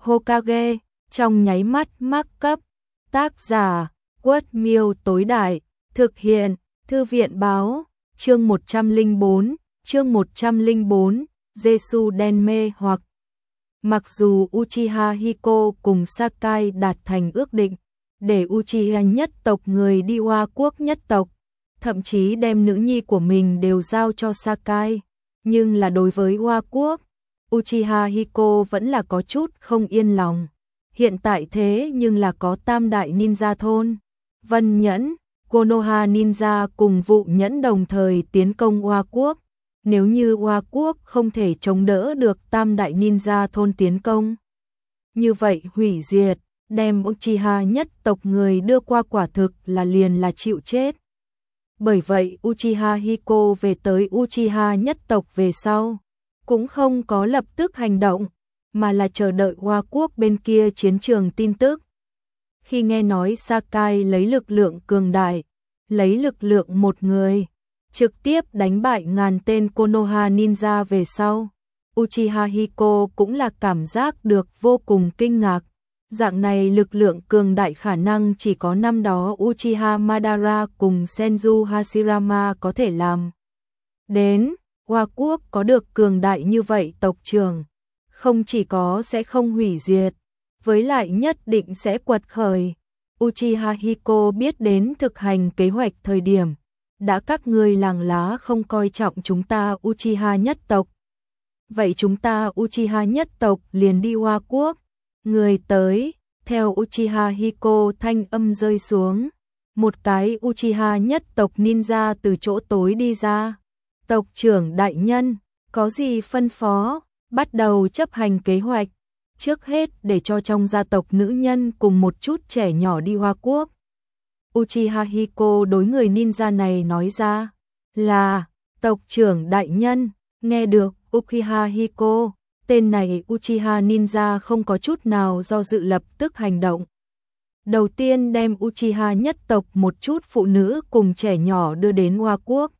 Hokage, trong nháy mắt mắc cấp. Tác giả, Quất Miêu tối đại, thực hiện, Thư viện báo, chương 104, Jesu đen mê hoặc. Mặc dù Uchiha Hiko cùng Sakai đạt thành ước định, để Uchiha nhất tộc người đi Hoa Quốc nhất tộc, thậm chí đem nữ nhi của mình đều giao cho Sakai, nhưng là đối với Hoa Quốc, Uchiha Hiko vẫn là có chút không yên lòng. Hiện tại thế nhưng là có tam đại ninja thôn, Vân Nhẫn, Konoha Ninja cùng Vụ Nhẫn đồng thời tiến công Hoa Quốc. Nếu như Hoa Quốc không thể chống đỡ được tam đại ninja thôn tiến công, như vậy hủy diệt, đem Uchiha nhất tộc người đưa qua quả thực là liền là chịu chết. Bởi vậy Uchiha Hiko về tới Uchiha nhất tộc về sau, cũng không có lập tức hành động, mà là chờ đợi Hoa Quốc bên kia chiến trường tin tức. Khi nghe nói Sakai lấy lực lượng cường đại, lấy lực lượng một người, trực tiếp đánh bại ngàn tên Konoha Ninja về sau, Uchiha Hiko cũng là cảm giác được vô cùng kinh ngạc. Dạng này lực lượng cường đại khả năng chỉ có năm đó Uchiha Madara cùng Senju Hashirama có thể làm đến. Hoa Quốc có được cường đại như vậy tộc trưởng, không chỉ có sẽ không hủy diệt, với lại nhất định sẽ quật khởi. Uchiha Hiko biết đến thực hành kế hoạch thời điểm, đã các ngươi làng lá không coi trọng chúng ta Uchiha nhất tộc. Vậy chúng ta Uchiha nhất tộc liền đi Hoa Quốc. Người tới, theo Uchiha Hiko thanh âm rơi xuống, một cái Uchiha nhất tộc ninja từ chỗ tối đi ra. Tộc trưởng đại nhân, có gì phân phó? Bắt đầu chấp hành kế hoạch. Trước hết để cho trong gia tộc nữ nhân cùng một chút trẻ nhỏ đi Hoa Quốc. Uchiha Hiko đối người ninja này nói ra, là, tộc trưởng đại nhân. Nghe được Uchiha Hiko, tên này Uchiha ninja không có chút nào do dự lập tức hành động. Đầu tiên đem Uchiha nhất tộc một chút phụ nữ cùng trẻ nhỏ đưa đến Hoa Quốc.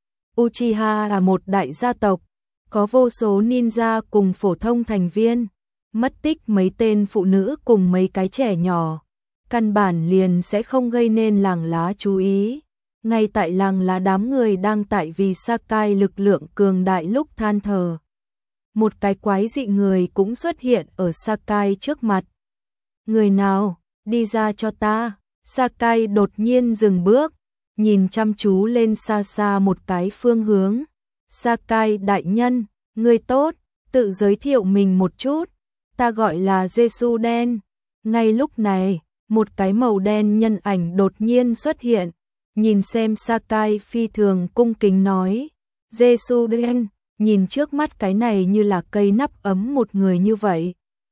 Uchiha là một đại gia tộc, có vô số ninja cùng phổ thông thành viên, mất tích mấy tên phụ nữ cùng mấy cái trẻ nhỏ, căn bản liền sẽ không gây nên làng lá chú ý. Ngay tại làng lá đám người đang tại vì Sakai lực lượng cường đại lúc than thở, một cái quái dị người cũng xuất hiện ở Sakai trước mặt. Người nào, đi ra cho ta. Sakai đột nhiên dừng bước, nhìn chăm chú lên xa xa một cái phương hướng. Sakai đại nhân, người tốt, tự giới thiệu mình một chút. Ta gọi là Jesu đen. Ngay lúc này, một cái màu đen nhân ảnh đột nhiên xuất hiện, nhìn xem Sakai phi thường cung kính nói, Jesu đen, nhìn trước mắt cái này như là cây nắp ấm một người như vậy.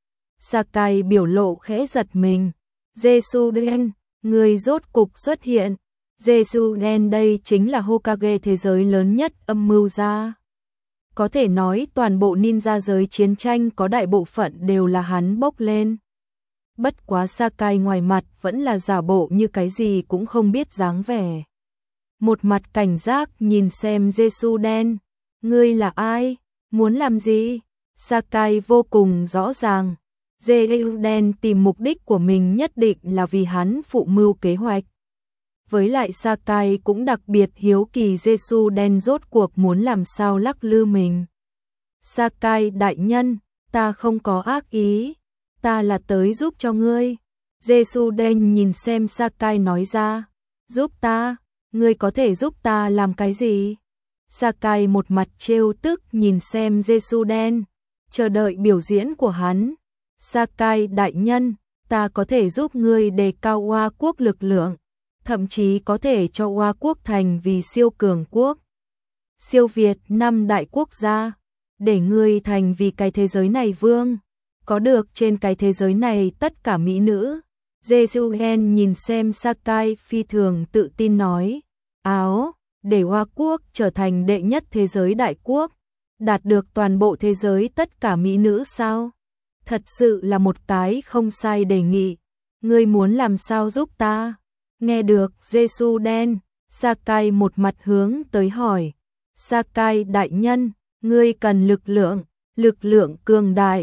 Sakai biểu lộ khẽ giật mình, Jesu đen, người rốt cục xuất hiện. Jesu đen đây chính là Hokage thế giới lớn nhất âm mưu gia. Có thể nói toàn bộ ninja giới chiến tranh có đại bộ phận đều là hắn bốc lên. Bất quá Sakai ngoài mặt vẫn là giả bộ như cái gì cũng không biết dáng vẻ. Một mặt cảnh giác nhìn xem Jesu đen. Ngươi là ai? Muốn làm gì? Sakai vô cùng rõ ràng. Jesu đen tìm mục đích của mình nhất định là vì hắn phụ mưu kế hoạch. Với lại Sakai cũng đặc biệt hiếu kỳ Jesu đen rốt cuộc muốn làm sao lắc lư mình. Sakai đại nhân, ta không có ác ý, ta là tới giúp cho ngươi. Jesu đen nhìn xem Sakai nói ra, giúp ta, ngươi có thể giúp ta làm cái gì? Sakai một mặt trêu tức nhìn xem Jesu đen, chờ đợi biểu diễn của hắn. Sakai đại nhân, ta có thể giúp ngươi đề cao Hoa Quốc lực lượng, thậm chí có thể cho Hoa Quốc thành vì siêu cường quốc. Siêu Việt năm đại quốc gia, để ngươi thành vì cái thế giới này vương, có được trên cái thế giới này tất cả mỹ nữ. Jesu đen nhìn xem Sakai phi thường tự tin nói, áo, để Hoa Quốc trở thành đệ nhất thế giới đại quốc, đạt được toàn bộ thế giới tất cả mỹ nữ sao? Thật sự là một cái không sai đề nghị. Ngươi muốn làm sao giúp ta? Nghe được Jesu đen, Sakai một mặt hướng tới hỏi. Sakai đại nhân, ngươi cần lực lượng cường đại,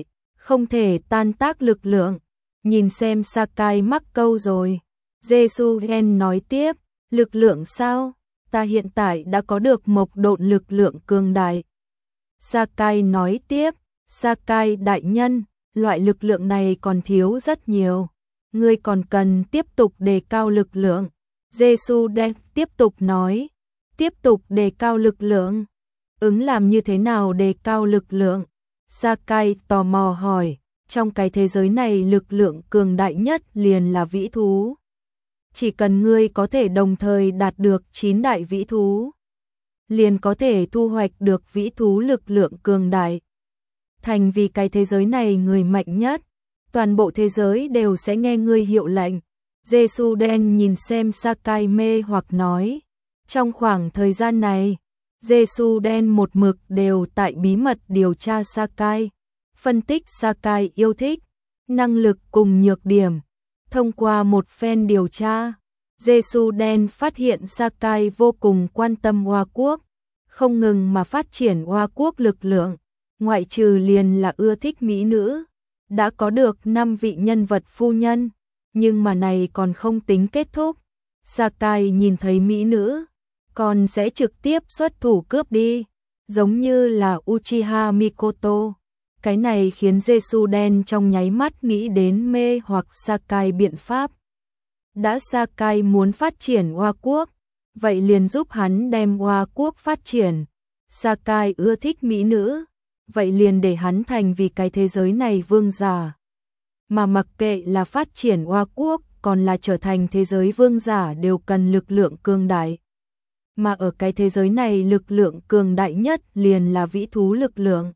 không thể tan tác lực lượng. Nhìn xem Sakai mắc câu rồi. Jesuen nói tiếp, lực lượng sao? Ta hiện tại đã có được một độn lực lượng cường đại. Sakai nói tiếp, Sakai đại nhân, loại lực lượng này còn thiếu rất nhiều. Ngươi còn cần tiếp tục đề cao lực lượng. Jesuden tiếp tục nói, tiếp tục đề cao lực lượng. Làm như thế nào đề cao lực lượng? Sakai tò mò hỏi, trong cái thế giới này lực lượng cường đại nhất liền là vĩ thú. Chỉ cần ngươi có thể đồng thời đạt được 9 đại vĩ thú, liền có thể thu hoạch được vĩ thú lực lượng cường đại. Thành vì cái thế giới này người mạnh nhất, toàn bộ thế giới đều sẽ nghe ngươi hiệu lệnh. Jesuden nhìn xem Sakai mê hoặc nói, trong khoảng thời gian này, Jesuden một mực đều tại bí mật điều tra Sakai, phân tích Sakai yêu thích, năng lực cùng nhược điểm. Thông qua một phen điều tra, Jesuden phát hiện Sakai vô cùng quan tâm Hoa Quốc, không ngừng mà phát triển Hoa Quốc lực lượng, ngoại trừ liền là ưa thích mỹ nữ, đã có được 5 vị nhân vật phu nhân, nhưng mà này còn không tính kết thúc. Sakai nhìn thấy mỹ nữ, còn sẽ trực tiếp xuất thủ cướp đi, giống như là Uchiha Mikoto. Cái này khiến Jesuden trong nháy mắt nghĩ đến mê hoặc Sakai biện pháp. Đã Sakai muốn phát triển Hoa Quốc, vậy liền giúp hắn đem Hoa Quốc phát triển. Sakai ưa thích mỹ nữ, vậy liền để hắn thành vì cái thế giới này vương giả. Mà mặc kệ là phát triển Hoa Quốc còn là trở thành thế giới vương giả đều cần lực lượng cường đại. Mà ở cái thế giới này lực lượng cường đại nhất liền là vĩ thú lực lượng.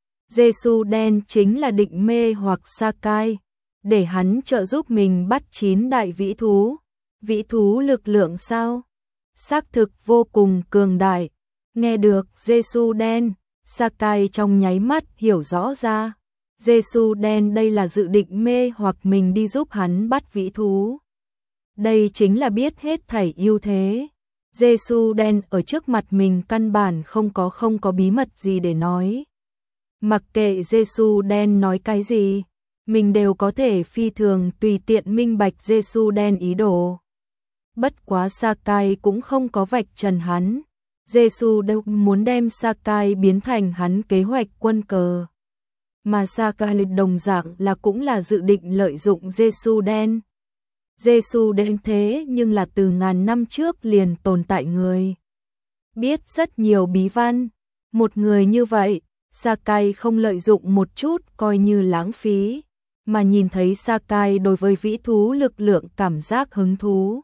Jesuden chính là định mê hoặc Sakai, để hắn trợ giúp mình bắt 9 đại vĩ thú. Vĩ thú lực lượng sao? Xác thực vô cùng cường đại. Nghe được Jesuden, Sakai trong nháy mắt hiểu rõ ra. Jesuden đây là dự định mê hoặc mình đi giúp hắn bắt vĩ thú. Đây chính là biết hết thảy ưu thế. Jesuden ở trước mặt mình căn bản không có bí mật gì để nói. Mặc kệ Jesuden nói cái gì, mình đều có thể phi thường tùy tiện minh bạch Jesuden ý đồ. Bất quá Sakai cũng không có vạch trần hắn. Jesuden muốn đem Sakai biến thành hắn kế hoạch quân cờ. Mà Sakai đồng dạng là cũng là dự định lợi dụng Jesuden. Jesuden thế nhưng là từ ngàn năm trước liền tồn tại người. Biết rất nhiều bí văn. Một người như vậy, Sakai không lợi dụng một chút coi như lãng phí. Mà nhìn thấy Sakai đối với vĩ thú lực lượng cảm giác hứng thú.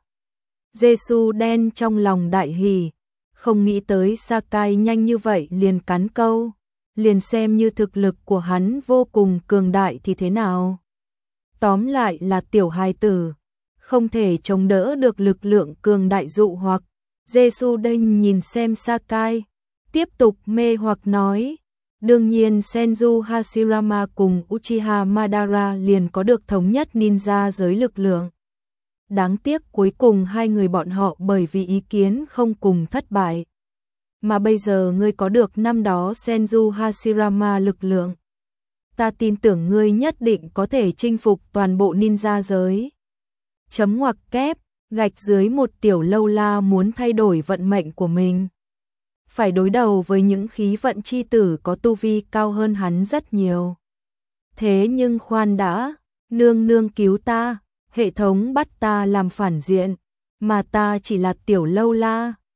Jesuden trong lòng đại hỉ. Không nghĩ tới Sakai nhanh như vậy liền cắn câu. Liền xem như thực lực của hắn vô cùng cường đại thì thế nào. Tóm lại là tiểu hài tử, không thể chống đỡ được lực lượng cường đại dụ hoặc. Jesuden nhìn xem Sakai, tiếp tục mê hoặc nói. Đương nhiên Senju Hashirama cùng Uchiha Madara liền có được thống nhất ninja giới lực lượng. Đáng tiếc cuối cùng hai người bọn họ bởi vì ý kiến không cùng thất bại. Mà bây giờ ngươi có được năm đó Senju Hashirama lực lượng. Ta tin tưởng ngươi nhất định có thể chinh phục toàn bộ ninja giới. Chấm ngoặc kép, gạch dưới một tiểu lâu la muốn thay đổi vận mệnh của mình. Phải đối đầu với những khí vận chi tử có tu vi cao hơn hắn rất nhiều. Thế nhưng khoan đã, nương nương cứu ta, hệ thống bắt ta làm phản diện, mà ta chỉ là tiểu lâu la.